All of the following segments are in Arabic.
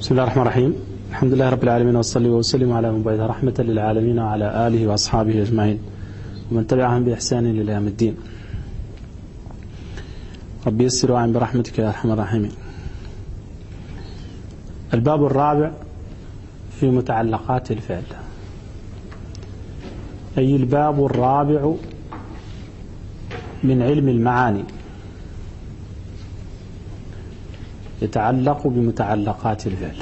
بسم الله الرحمن الرحيم. الحمد لله رب العالمين، والصلي وسلم على من بعث رحمة للعالمين وعلى آله وأصحابه أجمعين ومن تبعهم بإحسان إلى يوم الدين. رب يسر وأعن برحمتك يا أرحم الراحمين. الباب الرابع في متعلقات الفعل، أي الباب الرابع من علم المعاني، يتعلق بمتعلقات الفعل.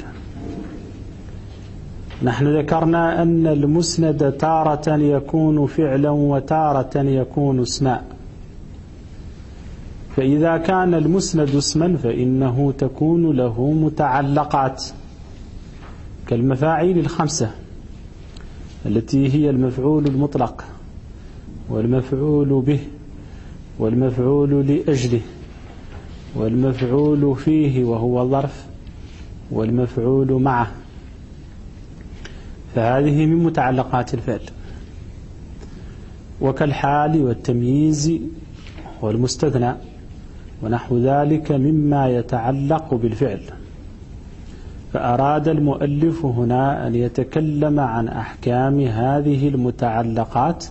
نحن ذكرنا أن المسند تارة يكون فعلا وتارة يكون اسما، فإذا كان المسند اسما فإنه تكون له متعلقات كالمفاعيل الخمسة التي هي المفعول المطلق والمفعول به والمفعول لأجله والمفعول فيه وهو ظرف والمفعول معه، فهذه من متعلقات الفعل. وكالحال والتمييز والمستثنى ونحو ذلك مما يتعلق بالفعل. فأراد المؤلف هنا أن يتكلم عن أحكام هذه المتعلقات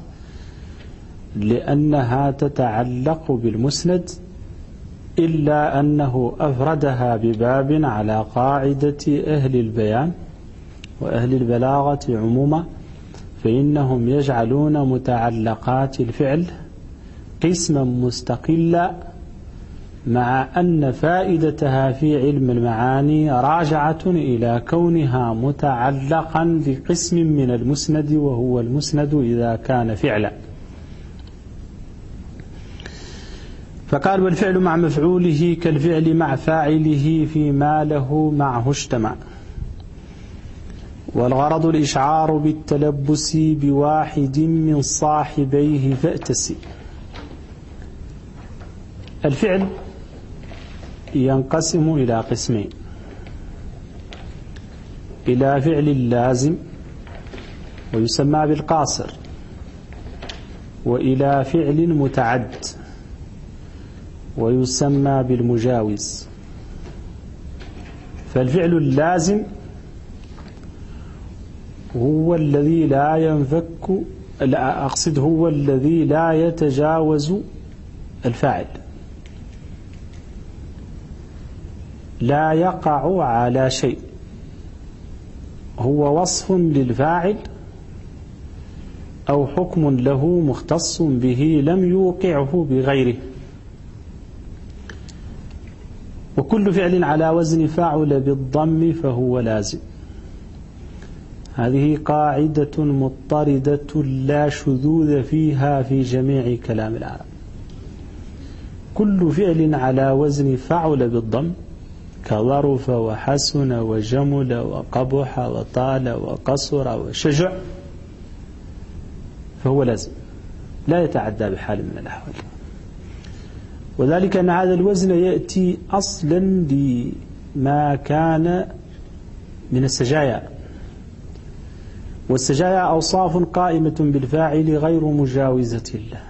لأنها تتعلق بالمسند، إلا أنه أفردها بباب على قاعدة أهل البيان وأهل البلاغة عموما، فإنهم يجعلون متعلقات الفعل قسما مستقلا، مع أن فائدتها في علم المعاني راجعة إلى كونها متعلقا بقسم من المسند، وهو المسند إذا كان فعلا. فقال: والفعل مع مفعوله كالفعل مع فاعله فيما له معه اجتمع، والغرض الإشعار بالتلبس بواحد من صاحبيه فأتسي. الفعل ينقسم إلى قسمين: إلى فعل لازم ويسمى بالقاصر، وإلى فعل متعد ويسمى بالمجاوز. فالفعل اللازم هو الذي لا ينفك، هو الذي لا يتجاوز الفاعل، لا يقع على شيء، هو وصف للفاعل أو حكم له مختص به لم يوقعه بغيره. وكل فعل على وزن فاعل بالضم فهو لازم. هذه قاعدة مضطردة لا شذوذ فيها في جميع كلام العرب. كل فعل على وزن فاعل بالضم كظرف وحسن وجمل وقبح وطال وقصر وشجع فهو لازم، لا يتعدى بحال من الأحوال. وذلك أن هذا الوزن يأتي أصلا لما كان من السجايا، والسجايا أوصاف قائمة بالفاعل غير مجاوزة له.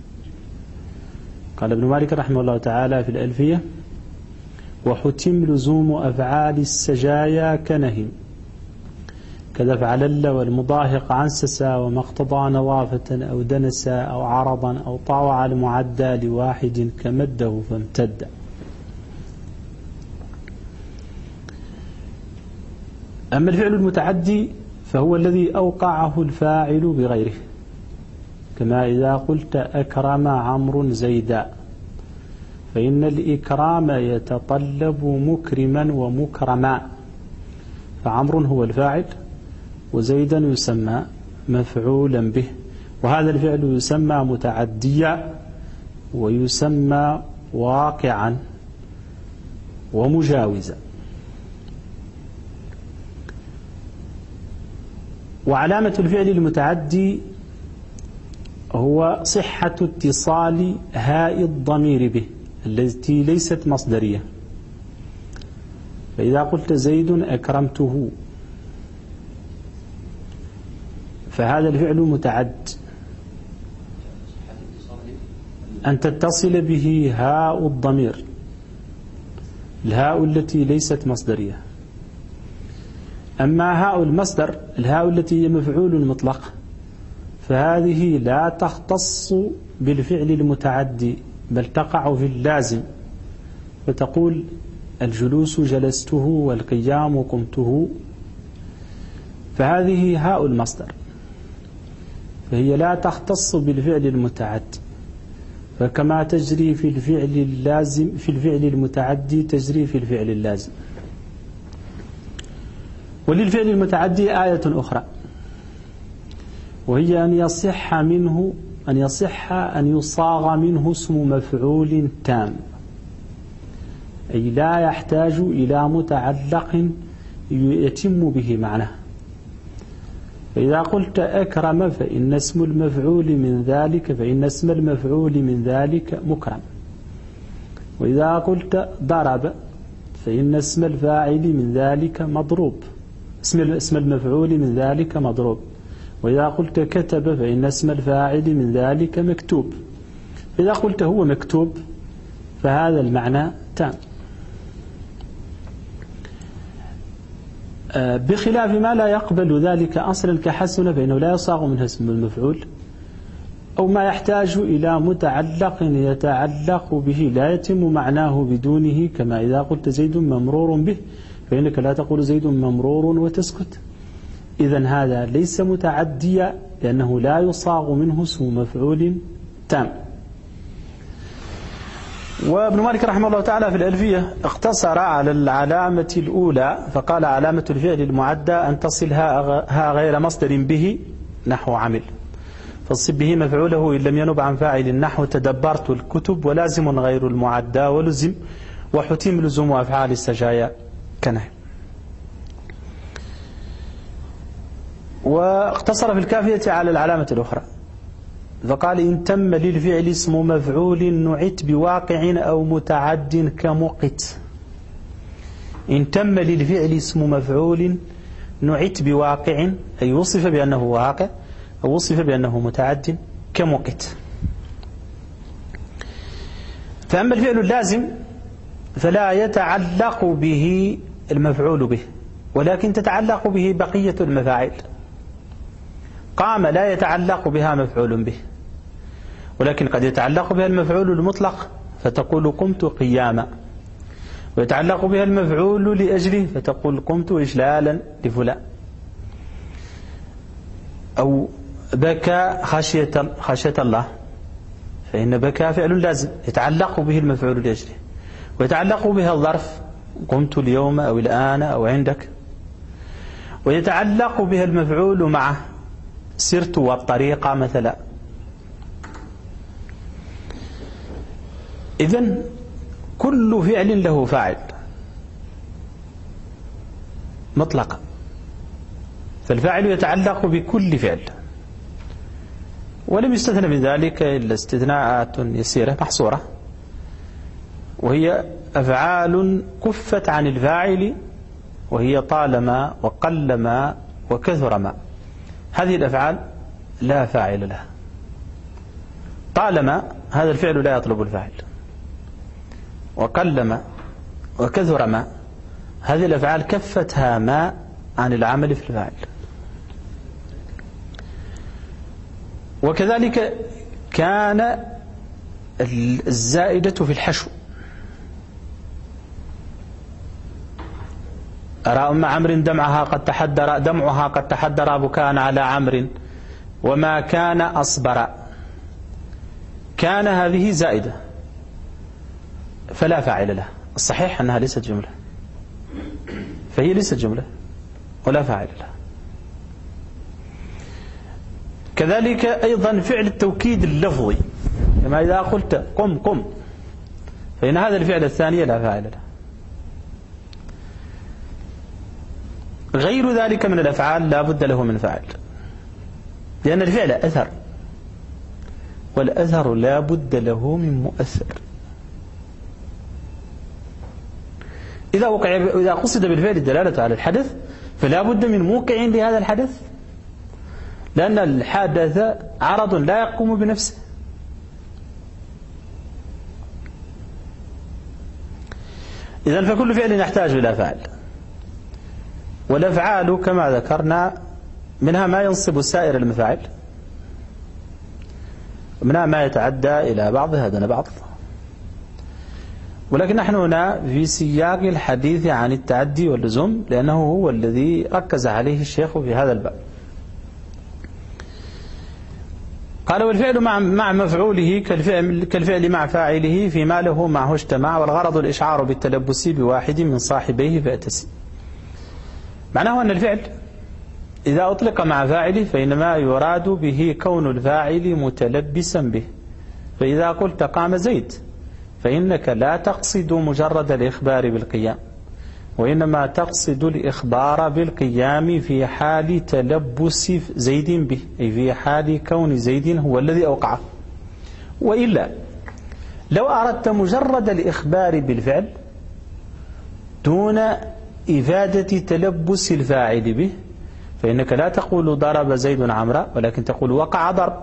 قال ابن مالك رحمه الله تعالى في الألفية: وحتم لزوم أفعال السجايا كنهم كذا فعلل والمضاهق عنسسا وما اقتضى نظافة أو دنسا أو عرضا أو طاوع المعدى لواحد كمده فامتد. أما الفعل المتعدي فهو الذي أوقعه الفاعل بغيره، كما إذا قلت أكرم عمرو زيدا، فإن الإكرام يتطلب مكرما ومكرما، فعمرو هو الفاعل وزيدا يسمى مفعولا به، وهذا الفعل يسمى متعديا ويسمى واقعا ومجاوزا. وعلامة الفعل المتعدي هو صحة اتصال هاء الضمير به التي ليست مصدرية. فإذا قلت زيد أكرمته فهذا الفعل متعد، أن تتصل به هاء الضمير، الهاء التي ليست مصدرية. أما هاء المصدر، الهاء التي هي مفعول مطلق، فهذه لا تختص بالفعل المتعدي بل تقع في اللازم، فتقول الجلوس جلسته والقيام قمته، فهذه هاء المصدر، فهي لا تختص بالفعل المتعدي، فكما تجري في الفعل اللازم في الفعل المتعدي تجري في الفعل اللازم. وللفعل المتعدي آية أخرى، وهي أن يصح أن يصاغ منه اسم مفعول تام، أي لا يحتاج إلى متعلق يتم به معناه. فإذا قلت أكرم فإن اسم المفعول من ذلك مكرم. وإذا قلت ضرب فإن اسم الفاعل من ذلك مضروب، اسم المفعول من ذلك مضروب. وإذا قلت كتب فإن اسم الفاعل من ذلك مكتوب. إذا قلت هو مكتوب فهذا المعنى تام، بخلاف ما لا يقبل ذلك أصلا كحسن، فإنه لا يصاغ منه اسم المفعول، أو ما يحتاج إلى متعلق يتعلق به لا يتم معناه بدونه، كما إذا قلت زيد ممرور به فإنك لا تقول زيد ممرور وتسكت. إذن هذا ليس متعديا لأنه لا يصاغ منه اسم مفعول تام. وابن مالك رحمه الله تعالى في الألفية اقتصر على العلامة الأولى، فقال علامة الفعل المعدى أن تصل ها غير مصدر به نحو عمل، فانصب به مفعوله إن لم ينب عن فاعل نحو تدبرت الكتب، ولازم غير المعدى ولزم، وحتم لزوم أفعال السجايا كنه. واقتصر في الكافية على العلامة الأخرى، فقال إن تم للفعل اسم مفعول نعت بواقع أو متعد كمقت. إن تم للفعل اسم مفعول نعت بواقع، أي وصف بأنه واقع أو وصف بأنه متعد كمقت. فأما الفعل اللازم فلا يتعلق به المفعول به، ولكن تتعلق به بقية المفاعل. قام لا يتعلق بها مفعول به، ولكن قد يتعلق بها المفعول المطلق فتقول قمت قياما، ويتعلق بها المفعول لأجله فتقول قمت إجلالا لفلان. أو بكى خشية الله، فإن بكى فعل لازم يتعلق به المفعول لأجله، ويتعلق بها الظرف قمت اليوم أو الآن أو عندك، ويتعلق بها المفعول معه سرت والطريقة مثلا. إذن كل فعل له فاعل مطلقا، فالفاعل يتعلق بكل فعل، ولم يستثنى من ذلك إلا استثناءات يسيرة محصورة، وهي أفعال كفت عن الفاعل، وهي طالما وقلما وكثرما. هذه الأفعال لا فاعل لها. طالما هذا الفعل لا يطلب الفاعل، وقلما وكثرما هذه الأفعال كفتها ما عن العمل في الفاعل. وكذلك كان الزائدة في الحشو، أرى أم عمرو دمعها قد تحدر بكاء على عمرو وما كان أصبر. كان هذه زائدة فلا فاعل لها. الصحيح أنها ليست جملة، فهي ليست جملة ولا فاعل لها. كذلك أيضا فعل التوكيد اللفظي، كما إذا قلت قم فإن هذا الفعل الثاني لا فاعل له. غير ذلك من الأفعال لا بد له من فاعل، لأن الفعل أثر، والأثر لا بد له من مؤثر. إذا قصد بالفعل الدلالة على الحدث فلا بد من موقع لهذا الحدث، لأن الحدث عرض لا يقوم بنفسه. إذن فكل فعل يحتاج إلى فاعل. والأفعال كما ذكرنا منها ما ينصب سائر المفاعل، ومنها ما يتعدى إلى بعضها دون بعض، ولكن نحن هنا في سياق الحديث عن التعدي واللزوم، لأنه هو الذي ركز عليه الشيخ في هذا الباب. قال: والفعل مع مفعوله كالفعل مع فاعله فيما له معه اجتمع، والغرض الإشعار بالتلبس بواحد من صاحبيه فأتسي. معناه أن الفعل إذا أطلق مع فاعله فإنما يراد به كون الفاعل متلبسا به. فإذا قلت قام زيد فإنك لا تقصد مجرد الإخبار بالقيام، وإنما تقصد الإخبار بالقيام في حال تلبس زيد به، أي في حال كون زيد هو الذي أوقعه. وإلا لو أردت مجرد الإخبار بالفعل دون إفادة تلبس الفاعل به فإنك لا تقول ضرب زيد عمرو، ولكن تقول وقع ضرب،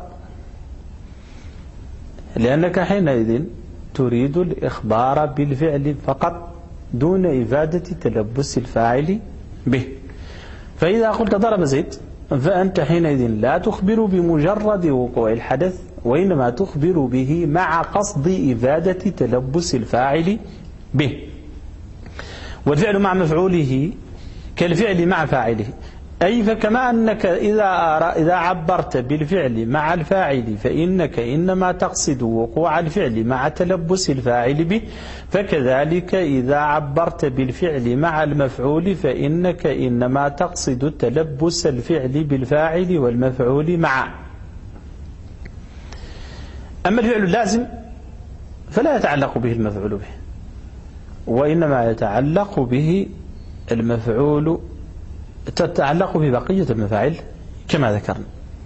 لأنك حينئذ تريد الإخبار بالفعل فقط دون إفادة تلبس الفاعل به. فإذا قلت ضرب زيد فأنت حينئذ لا تخبر بمجرد وقوع الحدث، وإنما تخبر به مع قصد إفادة تلبس الفاعل به. والفعل مع مفعوله كالفعل مع فاعله، أي فكما أنك إذا عبرت بالفعل مع الفاعل فإنك إنما تقصد وقوع الفعل مع تلبس الفاعل به، فكذلك إذا عبرت بالفعل مع المفعول فإنك إنما تقصد تلبس الفعل بالفاعل والمفعول معا. أما الفعل اللازم فلا يتعلق به المفعول به، وإنما يتعلق به المفعول، تتعلق ببقية المفاعل كما ذكرنا.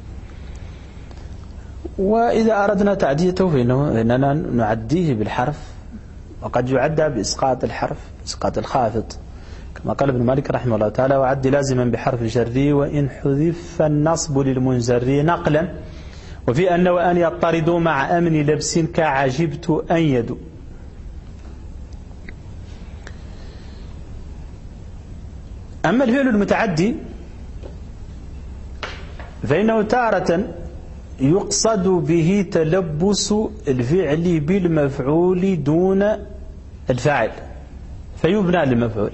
وإذا أردنا تعديته فإننا نعديه بالحرف، وقد يعدى بإسقاط الحرف، إسقاط الخافض، كما قال ابن مالك رحمه الله تعالى: وعد لازما بحرف الجر وإن حذف النصب للمنجر نقلا، وفي أن وأن يطردوا مع أمن لبس كعجبت أن يدو. أما الفعل المتعدي فإنه تارة يقصد به تلبس الفعل بالمفعول دون الفاعل فيبنى للمفعول،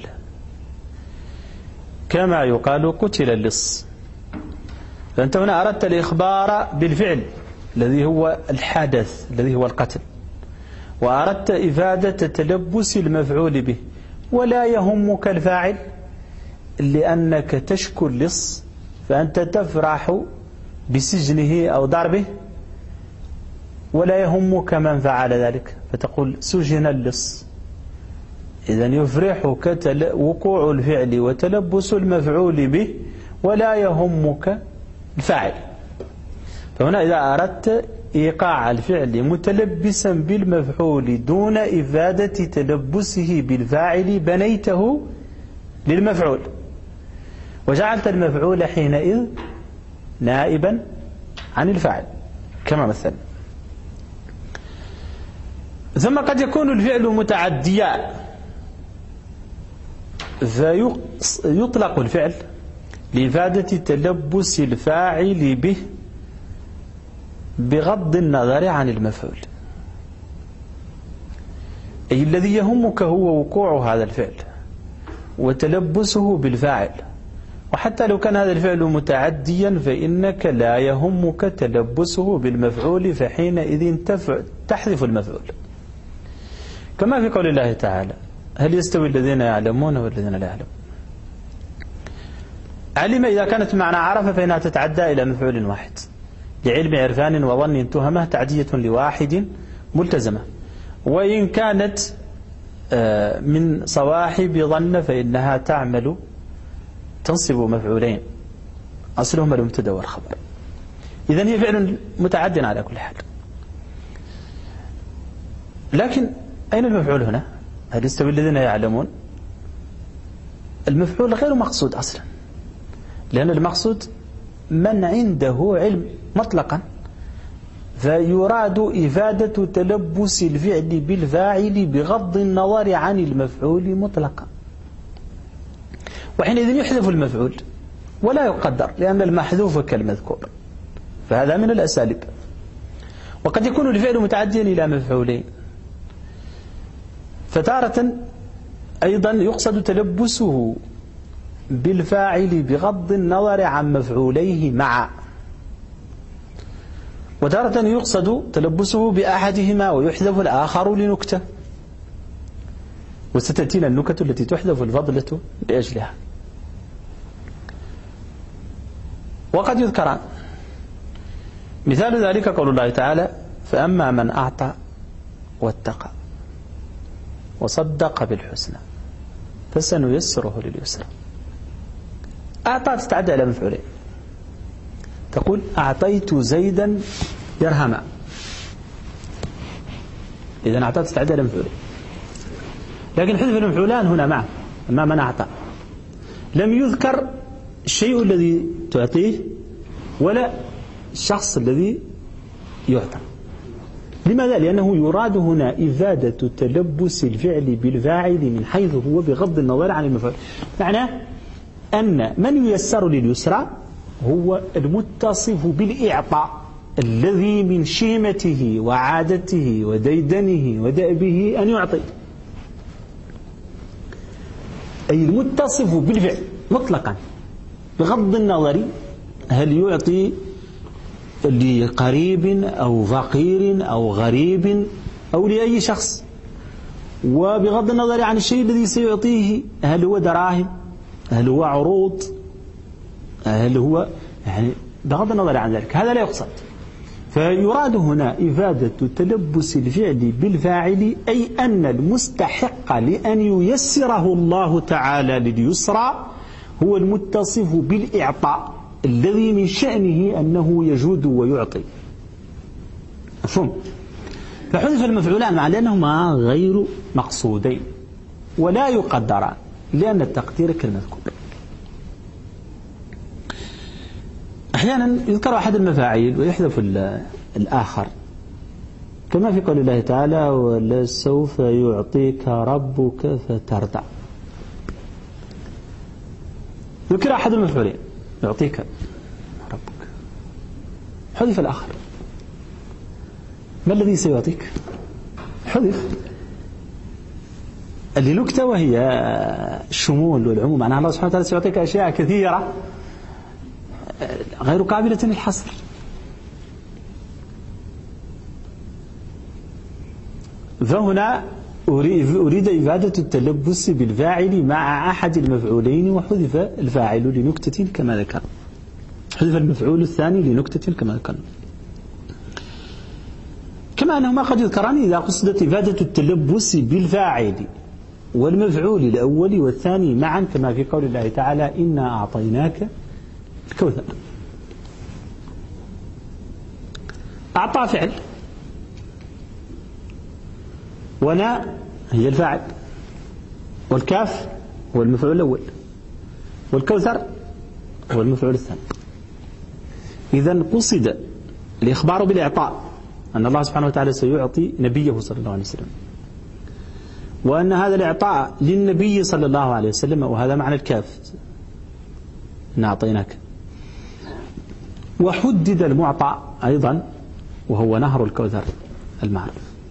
كما يقال قتل اللص، فأنت هنا أردت الإخبار بالفعل الذي هو الحدث الذي هو القتل، وأردت إفادة تلبس المفعول به، ولا يهمك الفاعل لأنك تشكو اللص، فأنت تفرح بسجنه أو ضربه، ولا يهمك من فعل ذلك فتقول سجن اللص. إذن يفرحك وقوع الفعل وتلبس المفعول به، ولا يهمك الفاعل. فهنا إذا أردت إيقاع الفعل متلبسا بالمفعول دون إفادة تلبسه بالفاعل بنيته للمفعول، وجعلت المفعول حينئذ نائبا عن الفاعل كما مثل. ثم قد يكون الفعل متعديا فيطلق الفعل لإفادة تلبس الفاعل به بغض النظر عن المفعول، أي الذي يهمك هو وقوع هذا الفعل وتلبسه بالفاعل. وحتى لو كان هذا الفعل متعديا فإنك لا يهمك تلبسه بالمفعول، فحينئذ تحذف المفعول، كما في قول الله تعالى: هل يستوي الذين يعلمون والذين لا يعلمون. علم إذا كانت معنى عرف فإنها تتعدى إلى مفعول واحد، لعلم عرفان وظن تهمة تعدية لواحد ملتزمة. وإن كانت من صواحب ظن فإنها تعمل تنصب مفعولين أصلهما المبتدا والخبر. إذن هي فعل متعد على كل حال. لكن أين المفعول هنا؟ هل يستوي الذين يعلمون؟ المفعول غير مقصود أصلا، لأن المقصود من عنده علم مطلقا، فيراد إفادة تلبس الفعل بالفاعل بغض النظر عن المفعول مطلقا. وحينئذ يحذف المفعول ولا يقدر لأن المحذوف كالمذكور، فهذا من الأساليب. وقد يكون الفعل متعديا إلى مفعولين، فتارة أيضا يقصد تلبسه بالفاعل بغض النظر عن مفعوليه معا، وتارة يقصد تلبسه بأحدهما ويحذف الآخر لنكتة، وستأتينا النكت التي تحذف الفضلة لأجلها. وقد يذكران، مثال ذلك قول الله تعالى: فأما من أعطى واتقى وصدق بالحسنى فسنيسره لليسرى. أعطى تتعدى إلى مفعولين، تقول: أعطيت زيدا درهما، إذن أعطى تتعدى إلى مفعولين، لكن حذف المفعولان هنا معه. أما من أعطى لم يذكر الشيء الذي تعطيه ولا الشخص الذي يعطى. لماذا؟ لأنه يراد هنا إفادة تلبس الفعل بالفاعل من حيث هو بغض النظر عن المفعول. معناه أن من ييسر لليسرى هو المتصف بالإعطاء الذي من شيمته وعادته وديدنه ودأبه أن يعطي، أي المتصف بالفعل مطلقا بغض النظر هل يعطي لقريب أو فقير أو غريب أو لأي شخص، وبغض النظر عن الشيء الذي سيعطيه، هل هو دراهم، هل هو عروض، هل هو يعني بغض النظر عن ذلك، هذا لا يقصد. فيراد هنا إفادة تلبس الفعل بالفاعل، أي أن المستحق لأن ييسره الله تعالى لليسرى هو المتصف بالإعطاء الذي من شأنه أنه يجود ويعطي. مفهوم؟ فحذف المفعولان مع أنهما غير مقصودين ولا يقدران لأن التقدير كالمذكور. أحيانا يذكر أحد المفاعيل ويحذف الآخر، كما في قول الله تعالى: ولسوف يعطيك ربك فترضى. ذكر أحد المفعولين يعطيك ربك، حذف الآخر. ما الذي سيعطيك؟ حذف لنكتة، وهي الشمول والعموم، معناها الله سبحانه وتعالى سيعطيك أشياء كثيرة غير قابلة للحصر. فهنا أريد إفادة التلبس بالفاعل مع أحد المفعولين وحذف الفاعل لنكتة كما ذكر، حذف المفعول الثاني لنكتة كما ذكر. كما أنهما قد يذكران إذا قصدت إفادة التلبس بالفاعل والمفعول الأول والثاني معا، كما في قول الله تعالى: إنا أعطيناك الكوثر. أعطى فعل، ونا هي الفاعل، والكاف هو المفعول الأول، والكوثر هو المفعول الثاني. إذن قصد الإخبار بالإعطاء، أن الله سبحانه وتعالى سيعطي نبيه صلى الله عليه وسلم، وأن هذا الإعطاء للنبي صلى الله عليه وسلم، وهذا معنى الكاف، إنا أعطيناك. وحدد المعطى أيضا وهو نهر الكوثر المعروف.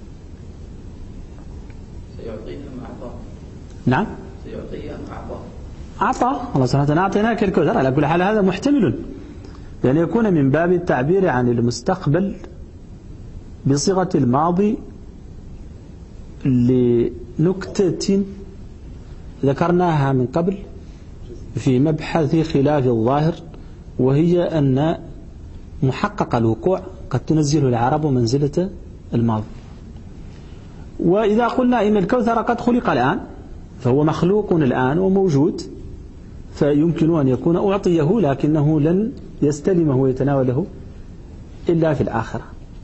سيعطيه أم أعطاه؟ نعم، سيعطيه أم أعطاه؟ أعطى الله سبحانه وتعالى، أعطيناك الكوثر. على كل حال هذا محتمل لأن يكون من باب التعبير عن المستقبل بصيغة الماضي لنكتة ذكرناها من قبل في مبحث خلاف الظاهر، وهي أن محقق الوقوع قد تنزله العرب منزلة الماضي. وإذا قلنا إن الكوثر قد خلق الآن فهو مخلوق الآن وموجود، فيمكن أن يكون أعطيه لكنه لن يستلمه ويتناوله إلا في الآخرة.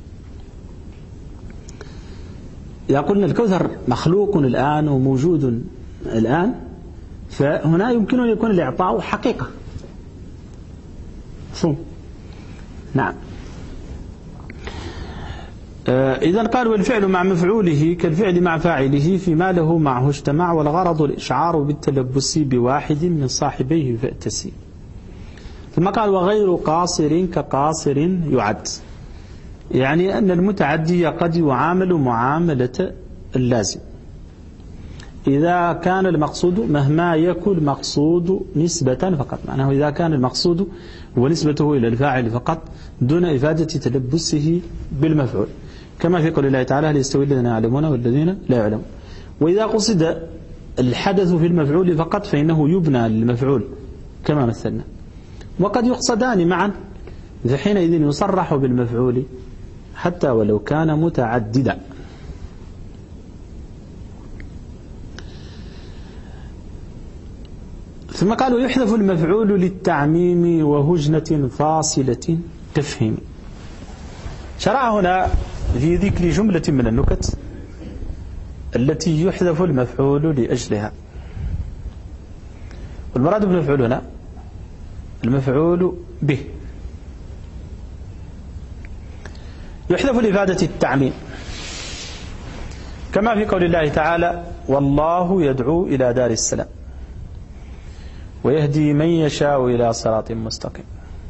إذا قلنا الكوثر مخلوق الآن وموجود الآن، فهنا يمكن أن يكون الإعطاء حقيقة. نعم. إذن قال والفعل مع مفعوله كالفعل مع فاعله فيما له معه اجتمع والغرض الإشعار بالتلبس بواحد من صاحبيه فأتسي. ثم قال وغير قاصر كقاصر يعد، يعني أن المتعدي قد يعامل معاملة اللازم إذا كان المقصود مهما يكون المقصود نسبة فقط، معناه إذا كان المقصود ونسبته إلى الفاعل فقط دون إفادة تلبسه بالمفعول، كما في قول الله تعالى هل يستوي الذين يعلمون والذين لا يعلمون. وإذا قصد الحدث في المفعول فقط فإنه يبنى للمفعول كما مثلنا، وقد يقصدان معا فحينئذ يصرح بالمفعول حتى ولو كان متعددا. ثم قالوا يحذف المفعول للتعميم وهجنة فاصلة تفهيم. شرع هنا في ذكر جملة من النكت التي يحذف المفعول لأجلها. والمراد بالمفعول هنا المفعول به، يحذف لإفادة التعميم كما في قول الله تعالى والله يدعو إلى دار السلام ويهدي من يشاء إلى صراط مستقيم.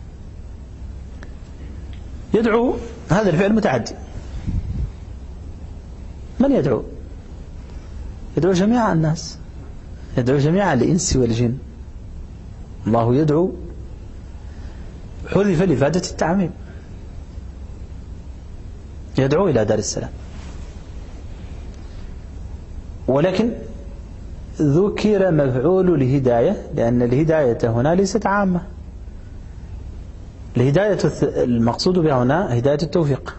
يدعو هذا الفعل متعدي، من يدعو؟ يدعو جميع الناس، يدعو جميع الإنس والجن. الله يدعو حذف لإفادة التعميم، يدعو إلى دار السلام. ولكن ذكر مفعول الهداية لأن الهداية هنا ليست عامة، الهداية المقصود بها هنا هداية التوفيق،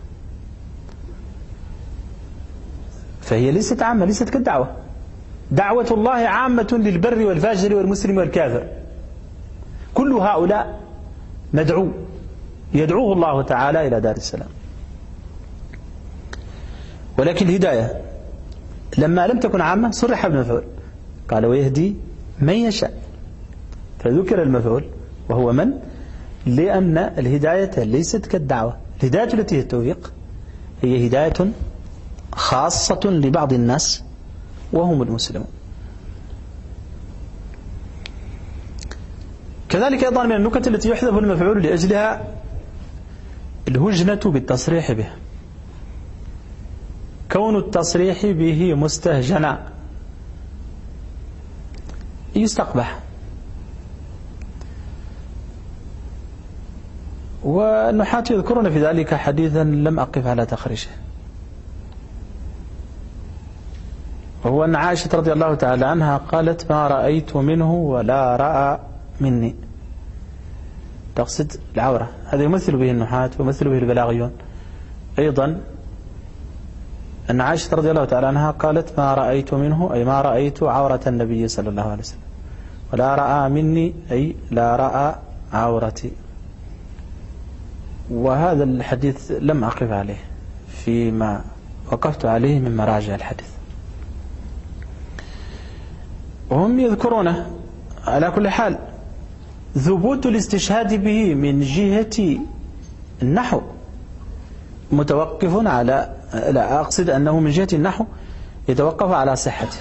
فهي ليست عامة، ليست كالدعوة. دعوة الله عامة للبر والفاجر والمسلم والكافر، كل هؤلاء مدعو، يدعوه الله تعالى إلى دار السلام. ولكن الهداية لما لم تكن عامة صرح بالمفعول، قال ويهدي من يشاء، فذكر المفعول وهو من، لأن الهداية ليست كالدعوة. الهداية التي هي التوفيق هي هداية خاصة لبعض الناس وهم المسلمون. كذلك أيضا من النكت التي يحذف المفعول لأجلها الهجنة بالتصريح به، كون التصريح به مستهجنا يستقبح. والنحاة يذكرون في ذلك حديثا لم أقف على تخريجه، وهو أن عائشة رضي الله تعالى عنها قالت ما رأيت منه ولا رأى مني، تقصد العورة. هذا يمثل به النحاة ويمثل به البلاغيون أيضا، أن عائشة رضي الله تعالى عنها قالت ما رأيت منه أي ما رأيت عورة النبي صلى الله عليه وسلم، ولا رأى مني أي لا رأى عورتي. وهذا الحديث لم أقف عليه فيما وقفت عليه من مراجع الحديث. وهم يذكرونه على كل حال ثبوت الاستشهاد به من جهة النحو متوقف على، لا أقصد أنه من جهة النحو يتوقف على صحته،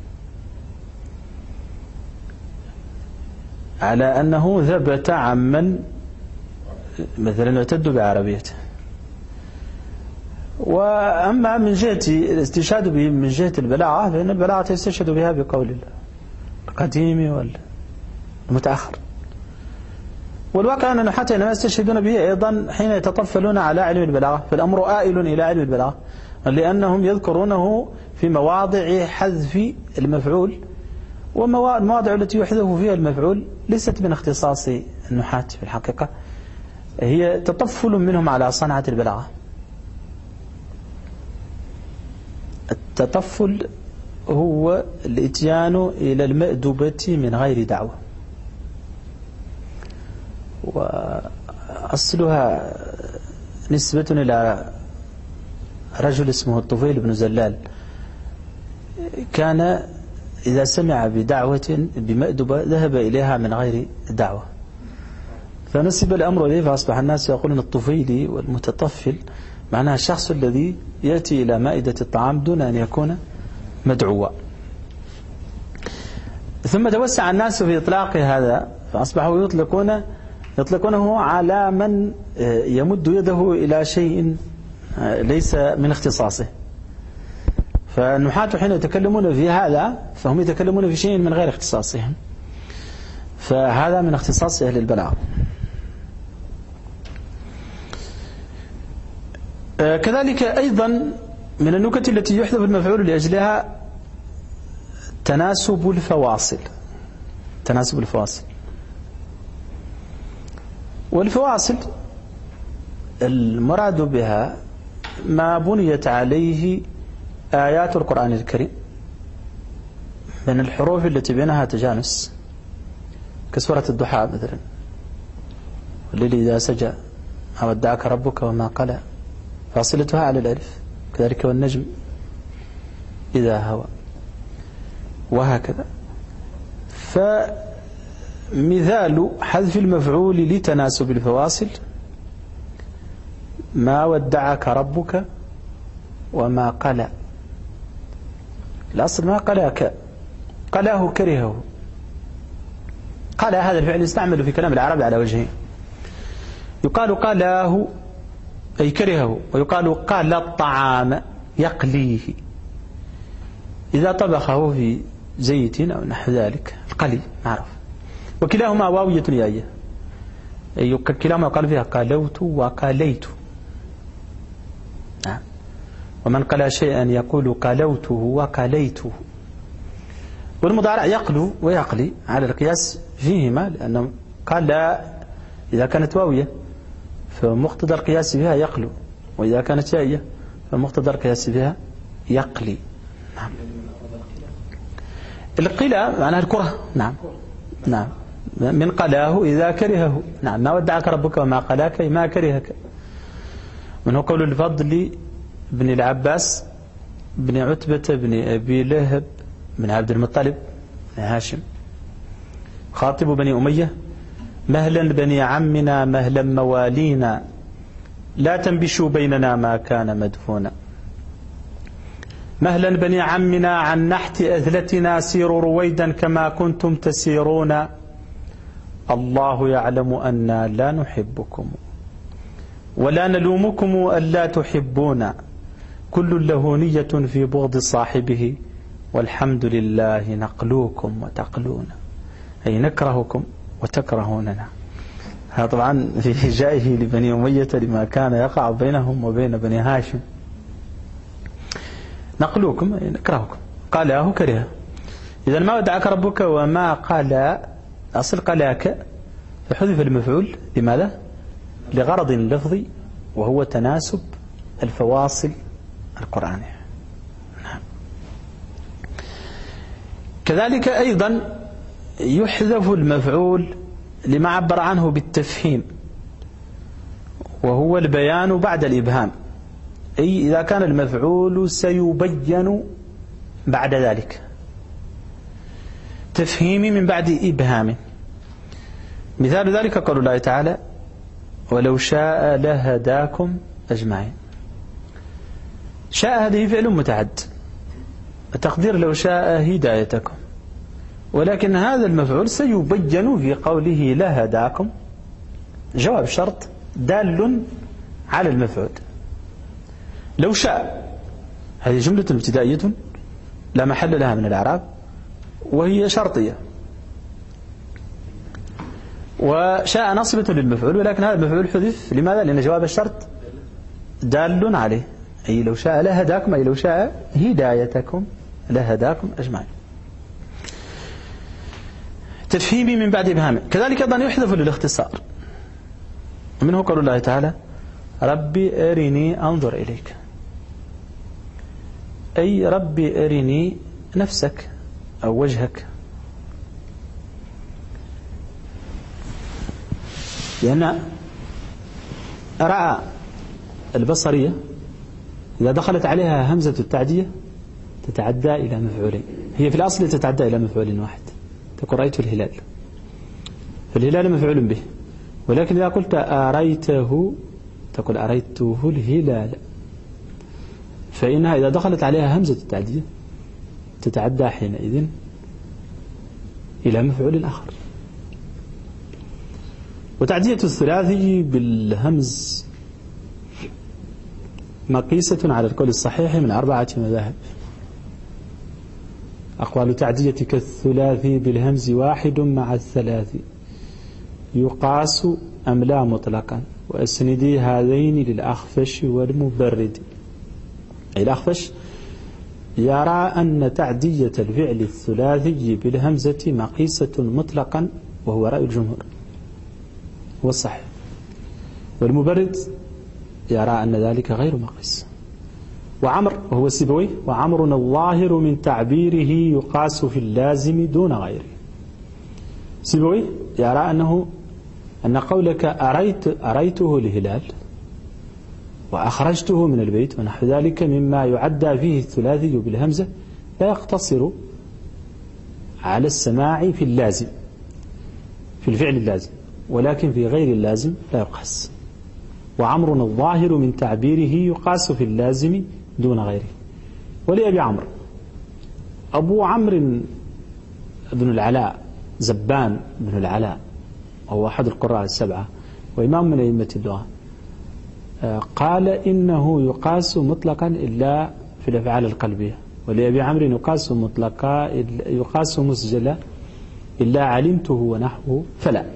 على أنه ثبت عمن مثلا يعتد بعربيته. وأما من جهة الاستشهاد به من جهة البلاغة فإن البلاغة يستشهد بها بقول القديم والمتأخر. والواقع أننا حتى إنما يستشهدون به أيضا حين يتطفلون على علم البلاغة، فالأمر آئل إلى علم البلاغة، لأنهم يذكرونه في مواضع حذف المفعول، والمواضع التي يحذف فيها المفعول ليست من اختصاص النحاة في الحقيقة، هي تطفل منهم على صنعة البلاغة. التطفل هو الاتيان إلى المأدبة من غير دعوة، وأصلها نسبة إلى رجل اسمه الطفيل بن زلال، كان إذا سمع بدعوة بمأدبة ذهب إليها من غير دعوة، فنسب الأمر إليه فأصبح الناس يقولون الطفيلي والمتطفل معناها الشخص الذي يأتي إلى مائدة الطعام دون أن يكون مدعوا. ثم توسع الناس في إطلاق هذا فأصبحوا يطلقونه على من يمد يده إلى شيء ليس من اختصاصه. فالنحاة حين يتكلمون في هذا فهم يتكلمون في شيء من غير اختصاصهم، فهذا من اختصاص أهل البلاغة. كذلك أيضا من النكت التي يحذف المفعول لأجلها تناسب الفواصل. والفواصل المراد بها ما بنيت عليه آيات القرآن الكريم من الحروف التي بينها تجانس، كسورة الضحى مثلا، والليل إذا سجى ما ودعك ربك وما قلى، فاصلتها على الألف، كذلك والنجم إذا هوى، وهكذا. فمثال حذف المفعول لتناسب الفواصل ما ودعك ربك وما قلى. الأصل ما قلاك، قلاه كرهه. قال هذا الفعل يستعمل في كلام العرب على وجهين، يقال قلاه أي كرهه، ويقال قال الطعام يقليه إذا طبخه في زيت أو نحو ذلك، القلي معروف. وكلاهما واوية يائية، أي كلاهما قال فيها قالوت وقاليت. نعم. ومن قال شيئا يقول قالوته وقاليته. والمضارع يقلو ويقلي على القياس فيهما، لأنه قال إذا كانت واوية فمقتضى القياس بها يقلو، وإذا كانت يائية فمقتضى القياس بها يقلي. نعم. القلى معناها الكره. نعم. من قلاه إذا كرهه. نعم. ما ودعك ربك وما قلاك ما كرهك. من هو قول الفضل بن العباس بن عتبة بن أبي لهب بن عبد المطلب بن هاشم خاطب بني أمية: مهلا بني عمنا مهلا موالينا، لا تنبشوا بيننا ما كان مدفونا. مهلا بني عمنا عن نحت أذلتنا، سيروا رويدا كما كنتم تسيرون. الله يعلم أننا لا نحبكم ولا نلومكم ألا تحبونا، كل له نية في بغض صاحبه، والحمد لله نقلوكم وتقلون، أي نكرهكم وتكرهوننا. هذا طبعا في جائه لبني أمية لما كان يقع بينهم وبين بني هاشم. نقلوكم أي نكرهكم، قاله كره. إذا ما ودعك ربك وما قال أصل قلاك، فحذف المفعول لماذا؟ لغرض لفظي، وهو تناسب الفواصل القرآنية. نعم. كذلك أيضا يحذف المفعول لما عبر عنه بالتفهيم، وهو البيان بعد الإبهام، أي إذا كان المفعول سيبين بعد ذلك، تفهيم من بعد إبهام. مثال ذلك قول الله تعالى: ولو شاء لهداكم أجمعين. شاء هذه فعل متعد، التقدير لو شاء هدايتكم، ولكن هذا المفعول سيبين في قوله لهداكم، جواب شرط دال على المفعول. لو شاء هذه جملة ابتدائية لا محل لها من الإعراب، وهي شرطية، وشاء نصبة للمفعول، ولكن هذا المفعول حذف. لماذا؟ لأن جواب الشرط دال عليه، أي لو شاء لهداكم، أي لو شاء هدايتكم لهداكم أجمعين. تفهيمي من بعد إبهام. كذلك أيضا يحذف للاختصار، منه قول الله تعالى: ربي أرني أنظر إليك، أي ربي أرني نفسك أو وجهك، لأن رأى البصرية إذا دخلت عليها همزة التعدية تتعدى إلى مفعولين. هي في الأصل تتعدى إلى مفعول واحد، تقول رأيت الهلال، فالهلال مفعول به، ولكن إذا قلت أريته تقول أريته الهلال، فإنها إذا دخلت عليها همزة التعدية تتعدى حينئذ إلى مفعول آخر. وتعدية الثلاثي بالهمز مقيسة على القول الصحيح من 4 مذاهب. أقوال تعدية كالثلاثي بالهمز 1 مع الثلاثي يقاس أم لا مطلقا، وأسندي هذين للأخفش والمبرد. الأخفش يرى أن تعدية الفعل الثلاثي بالهمزة مقيسة مطلقا، وهو رأي الجمهور والصحيح. والمبرد يرى أن ذلك غير مقيس. وعمر وهو السيبوي، وعمر الظاهر من تعبيره يقاس في اللازم دون غيره. سيبوي يرى أن قولك أريته الهلال وأخرجته من البيت ونحو ذلك مما يعدى فيه الثلاثي بالهمزة لا يقتصر على السماع في اللازم، في الفعل اللازم، ولكن في غير اللازم لا يقاس. وعمر الظاهر من تعبيره يقاس في اللازم دون غيره. ولأبي عمرو أبو عمرو بن العلاء زبان بن العلاء، وهو أحد القراء السبعة وإمام من أئمة اللغة، قال إنه يقاس مطلقا إلا في الأفعال القلبية. ولأبي عمرو يقاس مطلقا يقاس مسجلا إلا علمته ونحوه فلا.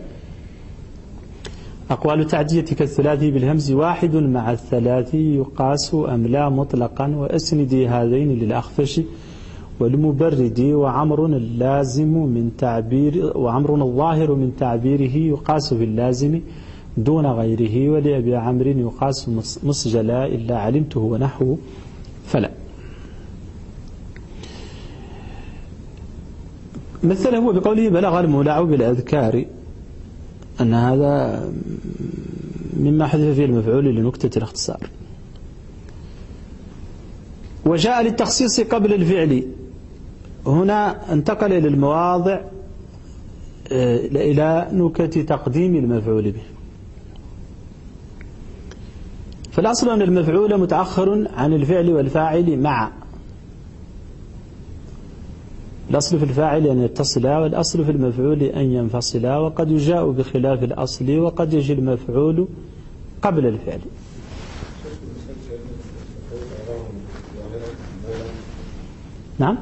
أقوال تعدية كالثلاثي بالهمز 1 مع الثلاثي يقاس أم لا مطلقا، وأسندي هذين للأخفش والمبرد. وعمر اللازم من تعبير وعمر الظاهر من تعبيره يقاس في اللازم دون غيره. ولأبي عمرو يقاس مسجلا إلا علمته ونحوه فلا. مثله هو بقوله بلغ المولع بالأذكار، أن هذا مما حذف فيه المفعول لنكتة الاختصار. وجاء للتخصيص قبل الفعل، هنا انتقل إلى المواضع إلى نكت تقديم المفعول به. فالأصل أن المفعول متأخر عن الفعل والفاعل معا. الأصل في الفاعل أن يتصلا، والأصل في المفعول أن ينفصلا، وقد يجاء بخلاف الأصل، وقد يجي المفعول قبل الفعل. نعم.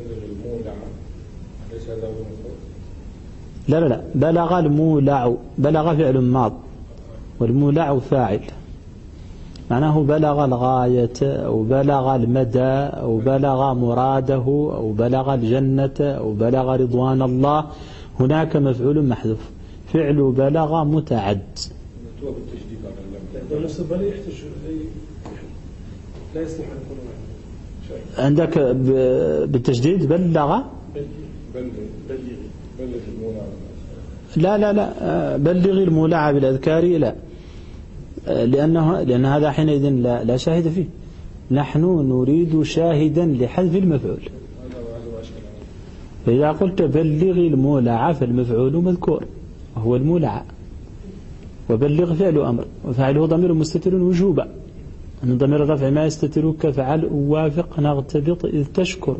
لا بلغ المولع، بلغ فعل ماض والمولع فاعل، معناه بلغ الغاية أو بلغ المدى أو بلغ مراده أو بلغ الجنة أو بلغ رضوان الله. هناك مفعول محذوف، فعل بلغ متعد. عندك بالتجديد بلغ لا بلغ المولع بالأذكار لا، لأن هذا حينئذ لا شاهد فيه. نحن نريد شاهدا لحذف المفعول. فإذا قلت بلغ المولع فالمفعول مذكور وهو المولع، وبلغ فعل أمر وفعله ضمير مستتر وجوبا، من ضمير الرفع ما يستترك فعل وافق نغتبط إذ تشكر.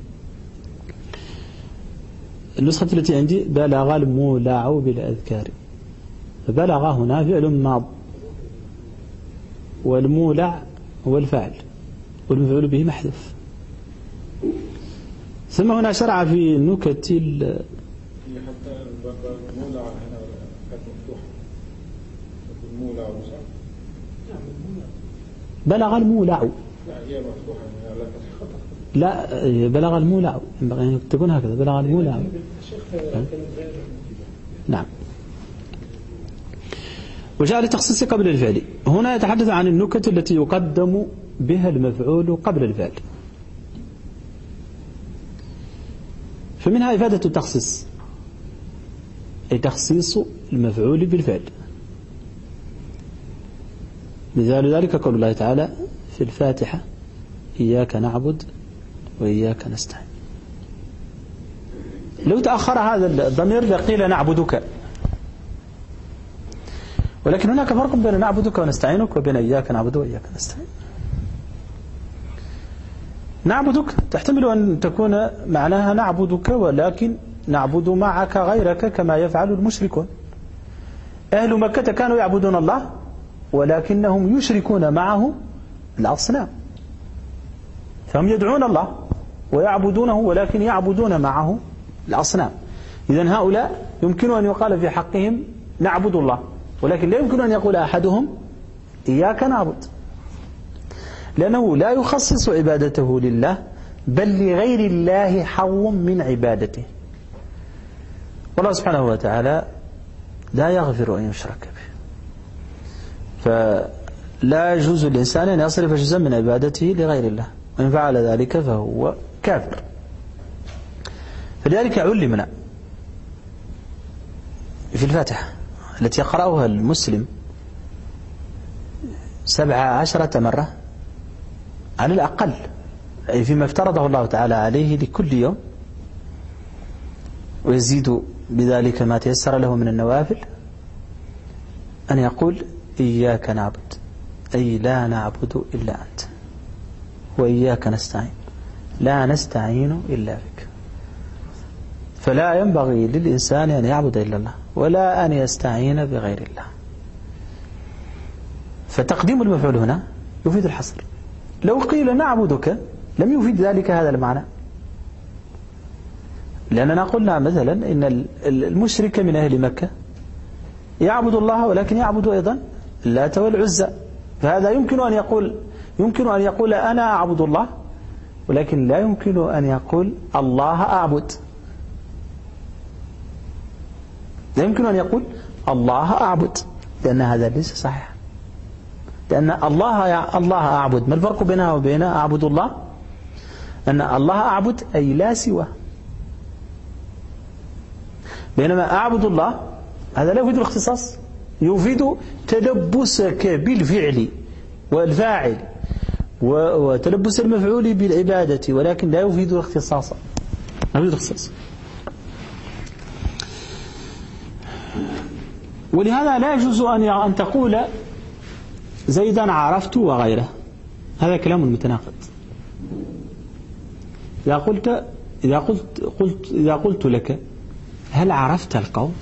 النسخة التي عندي بلغ المولع بالأذكار، فبلغ هنا فعل ماض، والمولع هو الفاعل والمفعول به محذوف. ثم هنا شرع في نكت حتى المولع هنا كانت مفتوحة، المولع بلغ المولع، لا هي مفتوحة لا بلغ المولع، ينبغي أن تكون هكذا بلغ المولع. نعم. وجاء لتخصيص قبل الفعل، هنا يتحدث عن النكت التي يقدم بها المفعول قبل الفعل. فمنها إفادة التخصيص، أي تخصيص المفعول بالفعل. مثال ذلك قول الله تعالى في الفاتحة إياك نعبد وإياك نستعين. لو تأخر هذا الضمير لقيل نعبدك، ولكن هناك فرق بين نعبدك ونستعينك وبين إياك نعبد وإياك نستعين. نعبدك تحتمل أن تكون معناها نعبدك ولكن نعبد معك غيرك كما يفعل المشركون. أهل مكة كانوا يعبدون الله ولكنهم يشركون معه الأصنام، فهم يدعون الله ويعبدونه ولكن يعبدون معه الأصنام. إذن هؤلاء يمكن أن يقال في حقهم نعبد الله، ولكن لا يمكن أن يقول أحدهم إياك نعبد، لأنه لا يخصص عبادته لله بل لغير الله حظ من عبادته. والله سبحانه وتعالى لا يغفر أن يشرك به، فلا يجوز للإنسان أن يصرف جزءا من عبادته لغير الله، وإن فعل ذلك فهو كافر. فلذلك علمنا في الفاتحة التي يقرأها المسلم 17 مرة على الأقل، أي فيما افترضه الله تعالى عليه لكل يوم، ويزيد بذلك ما تيسر له من النوافل، أن يقول إياك نعبد، أي لا نعبد إلا أنت، وإياك نستعين، لا نستعين إلا بك. فلا ينبغي للإنسان أن يعبد إلا الله ولا أن يستعين بغير الله. فتقديم المفعول هنا يفيد الحصر. لو قيل نعبدك لم يفيد ذلك هذا المعنى، لأننا قلنا مثلا إن المشرك من أهل مكة يعبد الله ولكن يعبد أيضا اللات والعزى، فهذا يمكن أن يقول أنا أعبد الله، ولكن لا يمكن أن يقول الله أعبد. لا يمكن أن يقول الله أعبد، لأن هذا ليس صحيح. لأن الله أعبد، ما الفرق بينها وبين أعبد الله؟ أن الله أعبد أي لا سوى، بينما أعبد الله هذا لا يفيد الاختصاص، يفيد تلبسك بالفعل والفاعل وتلبس المفعول بالعبادة، ولكن لا يفيد الاختصاص. ولهذا لا يجوز أن تقول زيدا عرفت وغيره، هذا كلام متناقض. إذا قلت لك هل عرفت القوم،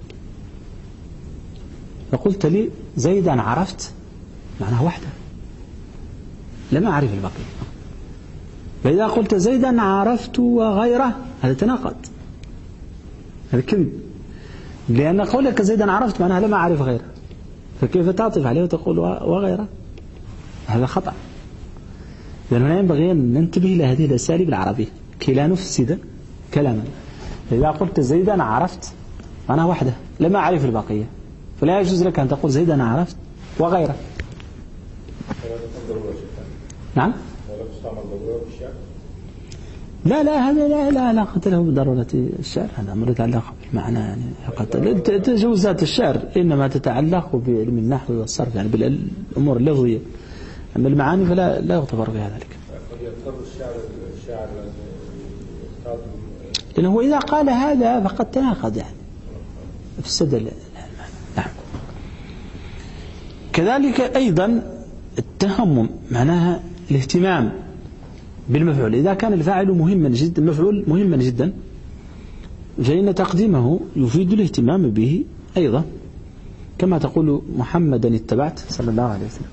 فقلت لي زيدا عرفت، معناه وحده لم أعرف البقية. فإذا قلت زيدا عرفت وغيره هذا تناقض، هذا كذب، لأن قولك زيدا عرفت معناها لم أعرف غيره، فكيف تعطف عليه وتقول وغيره؟ هذا خطأ. لأن هنا ينبغي أن ننتبه إلى هذه الأساليب العربية كي لا نفسد كلاما. إذا قلت زيدا عرفت معناها وحده لم أعرف البقية، فلا يجوز لك أن تقول زيدا عرفت وغيره. نعم. لا هذا لا علاقة له بضرورة الشعر، هذا أمر يتعلق بالمعنى، يعني تجوزات الشعر إنما تتعلق بعلم النحو والصرف، يعني بالأمور اللفظية، أما المعاني فلا يغتفر بها ذلك. لأنه إذا قال هذا فقد تناقض، يعني أفسد المعنى. نعم. كذلك أيضا التهمم معناها الاهتمام بالمفعول. إذا كان الفاعل مهما جدا، مفعول مهما جدا، فإن تقديمه يفيد الاهتمام به أيضا، كما تقول محمدا اتبعت صلى الله عليه وسلم.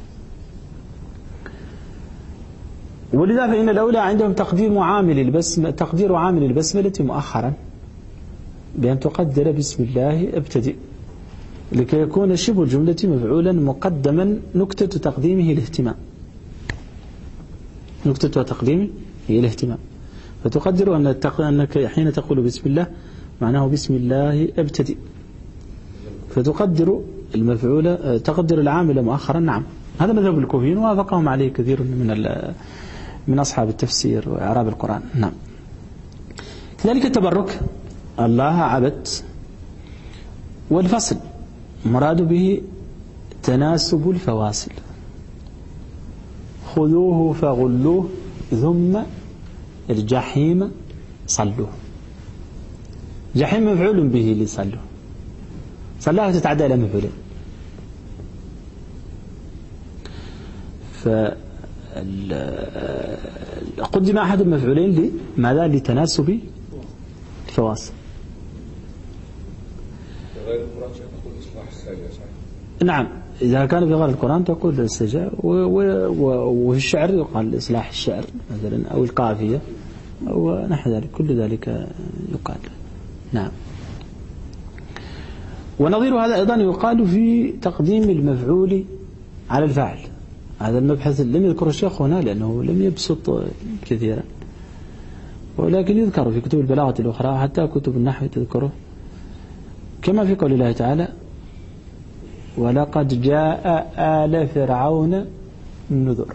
ولذا فإن الأولى عندهم تقدير عامل البسملة مؤخرا بأن تقدر بسم الله ابتدئ، لكي يكون شبه الجملة مفعولا مقدما نكتة تقديمه الاهتمام. نكتة تقديمه هي الاهتمام، فتقدر أنك حين تقول بسم الله معناه بسم الله ابتدئ، فتقدر المفعول، تقدر العامل مؤخرا. نعم، هذا مذهب الكوفيين ووافقهم عليه كثير من أصحاب التفسير وإعراب القرآن. نعم. كذلك التبرك، الله عبدت، والفصل مراد به تناسب الفواصل، خذوه فغلوه ثم الجحيم صلوه. جحيم مفعول به لصلوه، صلاه تتعدى إلى مفعولين، قدم أحد المفعولين لماذا؟ لتناسب الفواصل. غير القرآن تقول إصلاح السجع صحيح؟ نعم، إذا كان في غير القرآن تقول السجع، وفي الشعر يقال إصلاح الشعر مثلا أو القافية أو نحو ذلك، كل ذلك يقال. نعم. ونظير هذا أيضا يقال في تقديم المفعول على الفاعل. هذا المبحث لم يذكره الشيخ هنا لأنه لم يبسط كثيرا، ولكن يذكر في كتب البلاغة الأخرى، حتى كتب النحو تذكره، كما في قول الله تعالى: ولقد جاء آل فرعون النذر.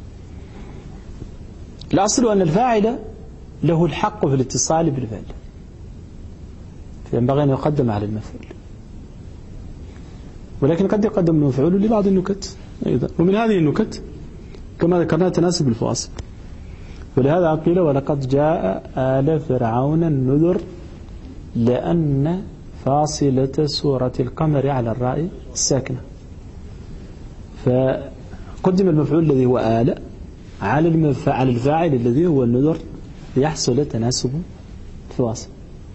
الأصل أن الفاعل له الحق في الاتصال بالفعل، فينبغي أن يقدم على المفعول، ولكن قد يقدم المفعول لبعض النكت أيضا، ومن هذه النكت كما ذكرنا تناسب الفواصل. ولهذا قيل: ولقد جاء آل فرعون النذر، لأن فاصلة سورة القمر على الراء الساكنة، فقدم المفعول الذي هو آل على الفاعل الذي هو النذر ليحصل تناسب الفواصل.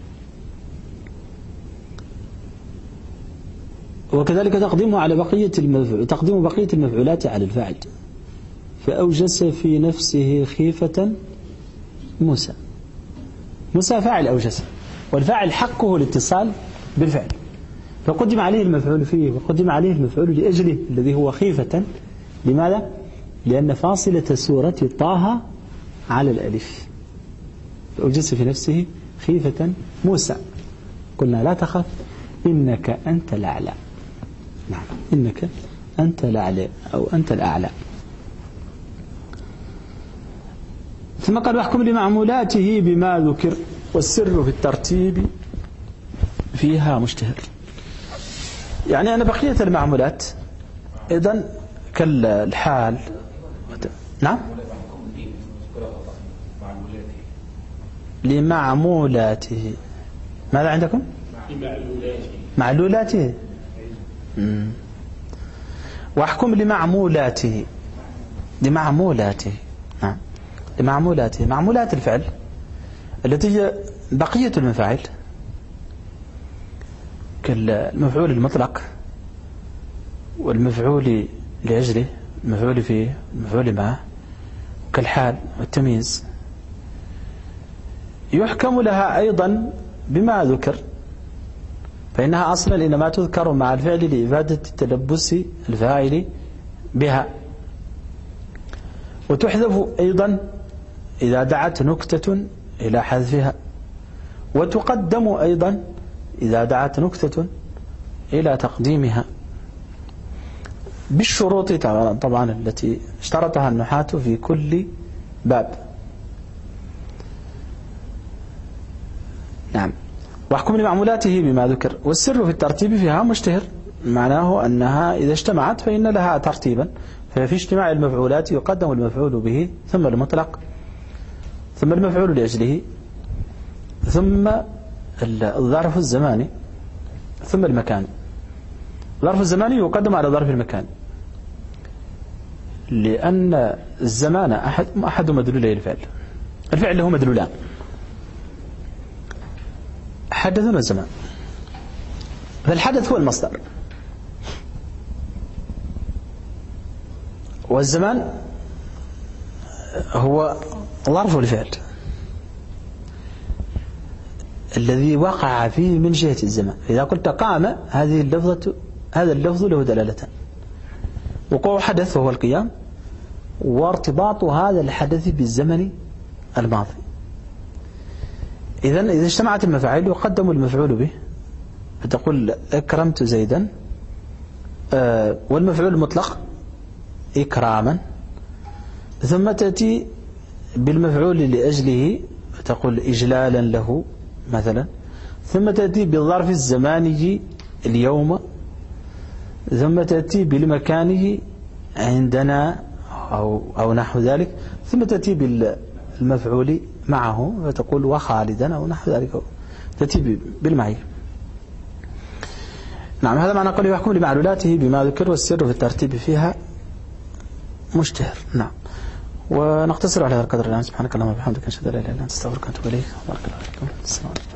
وكذلك تقديم بقية المفعولات على الفاعل، فأوجس في نفسه خيفة موسى. موسى فاعل أوجس، والفاعل حقه الاتصال بالفعل، فقدم عليه المفعول فيه وقدم عليه المفعول لأجله الذي هو خيفة. لماذا؟ لأن فاصلة سورة طه على الألف، فأوجس في نفسه خيفة موسى، قلنا: لا تخف إنك أنت الأعلى. نعم، إنك أنت الأعلى أو أنت الأعلى. ثم قال: واحكم لمعمولاته بما ذكر، والسر في الترتيب فيها مشتهر. يعني أن بقية المعمولات إذن كالحال. نعم، لمعمولاته. ماذا عندكم؟ معلولاته. واحكم لمعمولاته. نعم، لمعمولاته. معمولات الفعل التي هي بقية المفاعل، كالمفعول المطلق والمفعول لأجله، المفعول فيه، المفعول معه، كالحال والتمييز، يحكم لها أيضا بما ذكر، فإنها أصلا إنما تذكر مع الفعل لإفادة تلبس الفاعل بها، وتحذف أيضا إذا دعت نكتة إلى حذفها، وتقدم أيضا إذا دعت نكتة إلى تقديمها، بالشروط طبعا التي اشترطها النحاة في كل باب. نعم. واحكم لمعمولاته بما ذكر، والسر في الترتيب فيها مشتهر، معناه أنها إذا اجتمعت فإن لها ترتيبا، ففي اجتماع المفعولات يقدم المفعول به، ثم المطلق، ثم المفعول لأجله، ثم الظرف الزماني، ثم المكان. الظرف الزماني يقدم على ظرف المكان، لأن الزمان أحد مدلولي الفعل. الفعل له مدلولان: حدث وزمان. فالحدث هو المصدر، والزمان هو ظرف الفعل الذي وقع فيه من جهة الزمان. إذا قلت قام، هذا اللفظ له دلالتان: وقوع حدث وهو القيام، وارتباط هذا الحدث بالزمن الماضي. إذا اجتمعت المفاعيل يقدم المفعول به، فتقول أكرمت زيدا، والمفعول المطلق إكراما، ثم تأتي بالمفعول لأجله فتقول إجلالا له مثلا، ثم تأتي بالظرف الزماني اليوم، ثم تأتي بالمكانه عندنا أو نحو ذلك، ثم تأتي بالمفعول معه فتقول وخالدا أو نحو ذلك، تأتي بالمعية. نعم، هذا معنى قوله: يحكم لمعلولاته بما ذكر، والسر في الترتيب فيها مشتهر. نعم. ونقتصر على هذا القدر الآن. سبحانك اللهم وبحمدك، نشهد أن لا إله إلا أنت، نستغفرك ونتوب إليك. بارك الله فيكم. السلام عليكم.